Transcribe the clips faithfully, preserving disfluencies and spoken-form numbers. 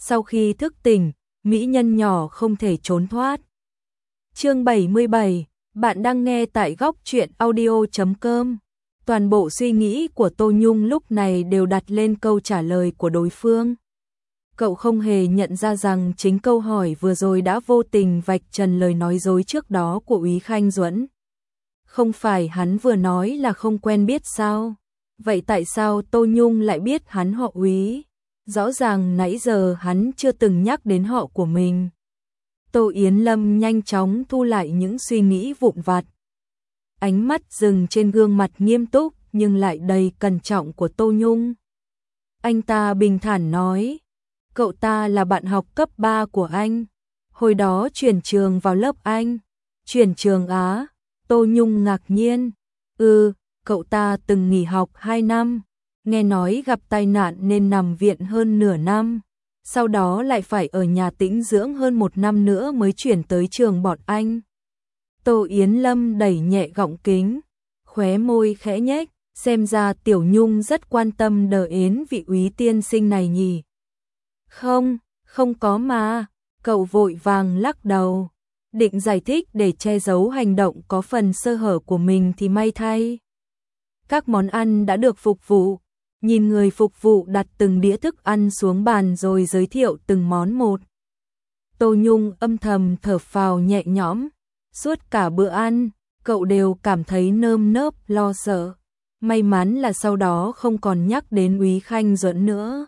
Sau khi thức tỉnh, mỹ nhân nhỏ không thể trốn thoát. Chương bảy mươi bảy, bạn đang nghe tại góc truyện audio chấm com. Toàn bộ suy nghĩ của Tô Nhung lúc này đều đặt lên câu trả lời của đối phương. Cậu không hề nhận ra rằng chính câu hỏi vừa rồi đã vô tình vạch trần lời nói dối trước đó của Úy Khanh Duẫn. Không phải hắn vừa nói là không quen biết sao? Vậy tại sao Tô Nhung lại biết hắn họ Úy? Rõ ràng nãy giờ hắn chưa từng nhắc đến họ của mình. Tô Yến Lâm nhanh chóng thu lại những suy nghĩ vụn vặt. Ánh mắt dừng trên gương mặt nghiêm túc nhưng lại đầy cẩn trọng của Tô Nhung. Anh ta bình thản nói, cậu ta là bạn học cấp ba của anh. Hồi đó chuyển trường vào lớp anh. Chuyển trường á? Tô Nhung ngạc nhiên. Ừ, cậu ta từng nghỉ học hai năm. Nghe nói gặp tai nạn nên nằm viện hơn nửa năm. Sau đó lại phải ở nhà tĩnh dưỡng hơn một năm nữa mới chuyển tới trường bọn anh. Tô Yến Lâm đẩy nhẹ gọng kính, khóe môi khẽ nhếch, xem ra Tiểu Nhung rất quan tâm đờ ến vị Úy tiên sinh này nhỉ. Không, không có mà, cậu vội vàng lắc đầu, định giải thích để che giấu hành động có phần sơ hở của mình thì may thay. Các món ăn đã được phục vụ, nhìn người phục vụ đặt từng đĩa thức ăn xuống bàn rồi giới thiệu từng món một. Tô Nhung âm thầm thở phào nhẹ nhõm, suốt cả bữa ăn, cậu đều cảm thấy nơm nớp lo sợ. May mắn là sau đó không còn nhắc đến Úy Khanh Duẫn nữa.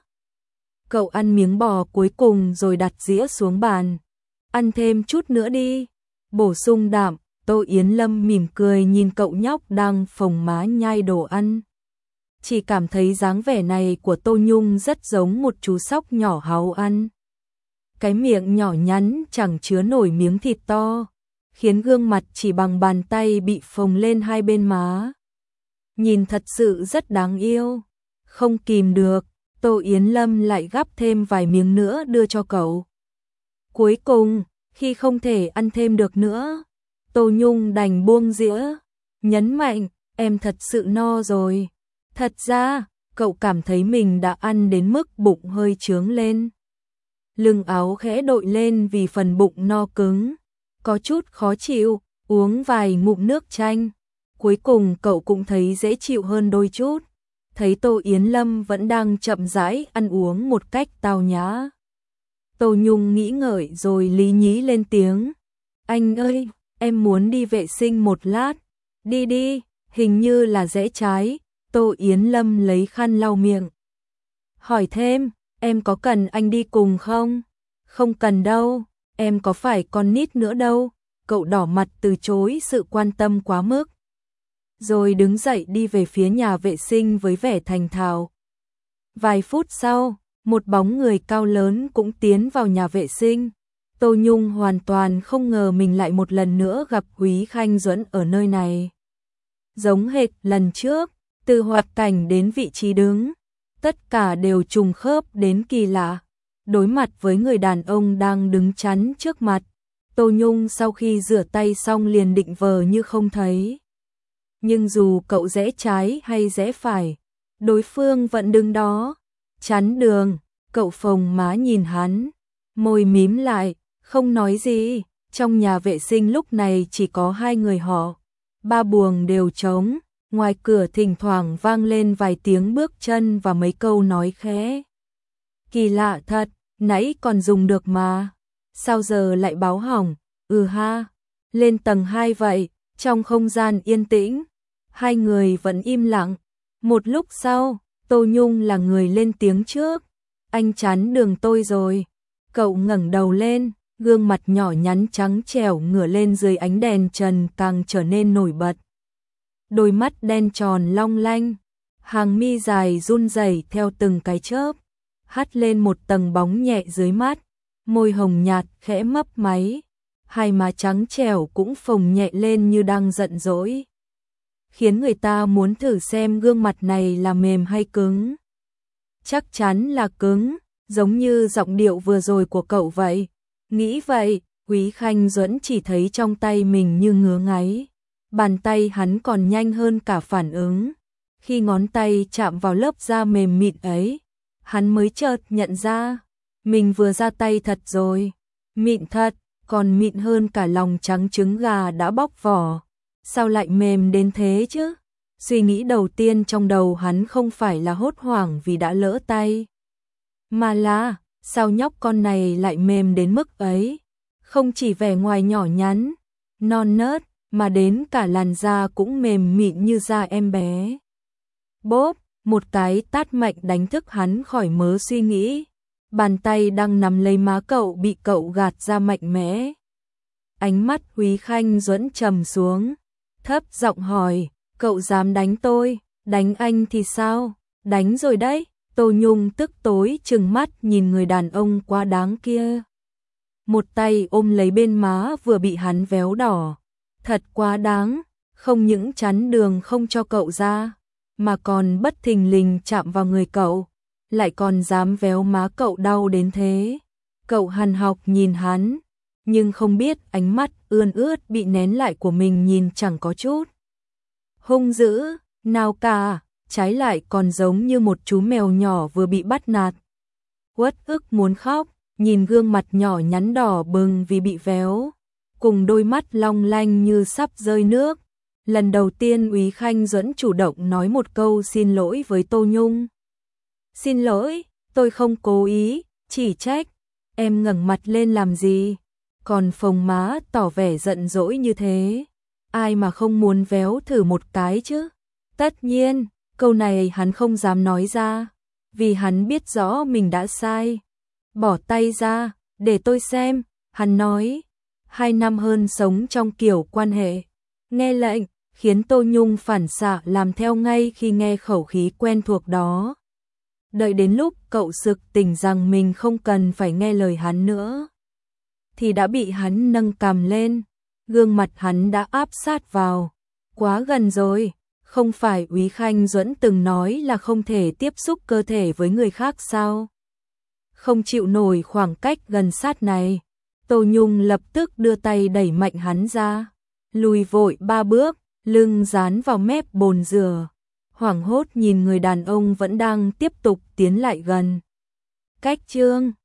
Cậu ăn miếng bò cuối cùng rồi đặt dĩa xuống bàn. Ăn thêm chút nữa đi, bổ sung đạm. Tô Yến Lâm mỉm cười nhìn cậu nhóc đang phồng má nhai đồ ăn. Chỉ cảm thấy dáng vẻ này của Tô Nhung rất giống một chú sóc nhỏ háu ăn. Cái miệng nhỏ nhắn chẳng chứa nổi miếng thịt to, khiến gương mặt chỉ bằng bàn tay bị phồng lên hai bên má. Nhìn thật sự rất đáng yêu. Không kìm được, Tô Yến Lâm lại gắp thêm vài miếng nữa đưa cho cậu. Cuối cùng, khi không thể ăn thêm được nữa, Tô Nhung đành buông dĩa, nhấn mạnh, em thật sự no rồi. Thật ra, cậu cảm thấy mình đã ăn đến mức bụng hơi trướng lên. Lưng áo khẽ đội lên vì phần bụng no cứng, có chút khó chịu, uống vài ngụm nước chanh. Cuối cùng cậu cũng thấy dễ chịu hơn đôi chút. Thấy Tô Yến Lâm vẫn đang chậm rãi ăn uống một cách tao nhã. Tô Nhung nghĩ ngợi rồi lý nhí lên tiếng. Anh ơi, em muốn đi vệ sinh một lát. Đi đi, hình như là rẽ trái. Tô Yến Lâm lấy khăn lau miệng. Hỏi thêm, em có cần anh đi cùng không? Không cần đâu, em có phải con nít nữa đâu. Cậu đỏ mặt từ chối sự quan tâm quá mức. Rồi đứng dậy đi về phía nhà vệ sinh với vẻ thành thạo. Vài phút sau, một bóng người cao lớn cũng tiến vào nhà vệ sinh. Tô Nhung hoàn toàn không ngờ mình lại một lần nữa gặp Úy Khanh Duẫn ở nơi này. Giống hệt lần trước, từ hoạt cảnh đến vị trí đứng, tất cả đều trùng khớp đến kỳ lạ. Đối mặt với người đàn ông đang đứng chắn trước mặt, Tô Nhung sau khi rửa tay xong liền định vờ như không thấy. Nhưng dù cậu rẽ trái hay rẽ phải, đối phương vẫn đứng đó, chắn đường. Cậu phồng má nhìn hắn, môi mím lại, không nói gì. Trong nhà vệ sinh lúc này chỉ có hai người họ, ba buồng đều trống, ngoài cửa thỉnh thoảng vang lên vài tiếng bước chân và mấy câu nói khẽ. Kỳ lạ thật, nãy còn dùng được mà, sao giờ lại báo hỏng? Ừ ha, lên tầng hai vậy. Trong không gian yên tĩnh, hai người vẫn im lặng. Một lúc sau, Tô Nhung là người lên tiếng trước. Anh chắn đường tôi rồi. Cậu ngẩng đầu lên, gương mặt nhỏ nhắn trắng trẻo ngửa lên dưới ánh đèn trần càng trở nên nổi bật. Đôi mắt đen tròn long lanh, hàng mi dài run rẩy theo từng cái chớp, hắt lên một tầng bóng nhẹ dưới mắt, môi hồng nhạt khẽ mấp máy, hai má trắng trẻo cũng phồng nhẹ lên như đang giận dỗi, khiến người ta muốn thử xem gương mặt này là mềm hay cứng. Chắc chắn là cứng, giống như giọng điệu vừa rồi của cậu vậy. Nghĩ vậy, Úy Khanh Duẫn chỉ thấy trong tay mình như ngứa ngáy. Bàn tay hắn còn nhanh hơn cả phản ứng. Khi ngón tay chạm vào lớp da mềm mịn ấy, hắn mới chợt nhận ra, Mình vừa ra tay thật rồi, mịn thật, còn mịn hơn cả lòng trắng trứng gà đã bóc vỏ. Sao lại mềm đến thế chứ? Suy nghĩ đầu tiên trong đầu hắn không phải là hốt hoảng vì đã lỡ tay, mà là sao nhóc con này lại mềm đến mức ấy? Không chỉ vẻ ngoài nhỏ nhắn, non nớt, mà đến cả làn da cũng mềm mịn như da em bé. Bốp, một cái tát mạnh đánh thức hắn khỏi mớ suy nghĩ. Bàn tay đang nắm lấy má cậu bị cậu gạt ra mạnh mẽ. Ánh mắt Úy Khanh Duẫn trầm xuống, thấp giọng hỏi, cậu dám đánh tôi, đánh anh thì sao? Đánh rồi đấy. Tô Nhung tức tối trừng mắt nhìn người đàn ông quá đáng kia. Một tay ôm lấy bên má vừa bị hắn véo đỏ. Thật quá đáng, không những chắn đường không cho cậu ra, mà còn bất thình lình chạm vào người cậu, lại còn dám véo má cậu đau đến thế. Cậu hằn học nhìn hắn, nhưng không biết ánh mắt ươn ướt bị nén lại của mình nhìn chẳng có chút hung dữ nào cả, trái lại còn giống như một chú mèo nhỏ vừa bị bắt nạt. Uất ức muốn khóc, nhìn gương mặt nhỏ nhắn đỏ bừng vì bị véo, cùng đôi mắt long lanh như sắp rơi nước. Lần đầu tiên Úy Khanh Duẫn chủ động nói một câu xin lỗi với Tô Nhung. Xin lỗi, tôi không cố ý, chỉ trách. Em ngẩng mặt lên làm gì? Còn phồng má tỏ vẻ giận dỗi như thế. Ai mà không muốn véo thử một cái chứ? Tất nhiên, câu này hắn không dám nói ra, vì hắn biết rõ mình đã sai. Bỏ tay ra, để tôi xem, hắn nói. Hai năm hơn sống trong kiểu quan hệ nghe lệnh, khiến Tô Nhung phản xạ làm theo ngay khi nghe khẩu khí quen thuộc đó. Đợi đến lúc cậu sực tỉnh rằng mình không cần phải nghe lời hắn nữa, thì đã bị hắn nâng cằm lên, gương mặt hắn đã áp sát vào. Quá gần rồi, không phải Úy Khanh Duẫn từng nói là không thể tiếp xúc cơ thể với người khác sao? Không chịu nổi khoảng cách gần sát này, Tô Nhung lập tức đưa tay đẩy mạnh hắn ra, lùi vội ba bước, lưng dán vào mép bồn rửa, hoảng hốt nhìn người đàn ông vẫn đang tiếp tục tiến lại gần. Cách chương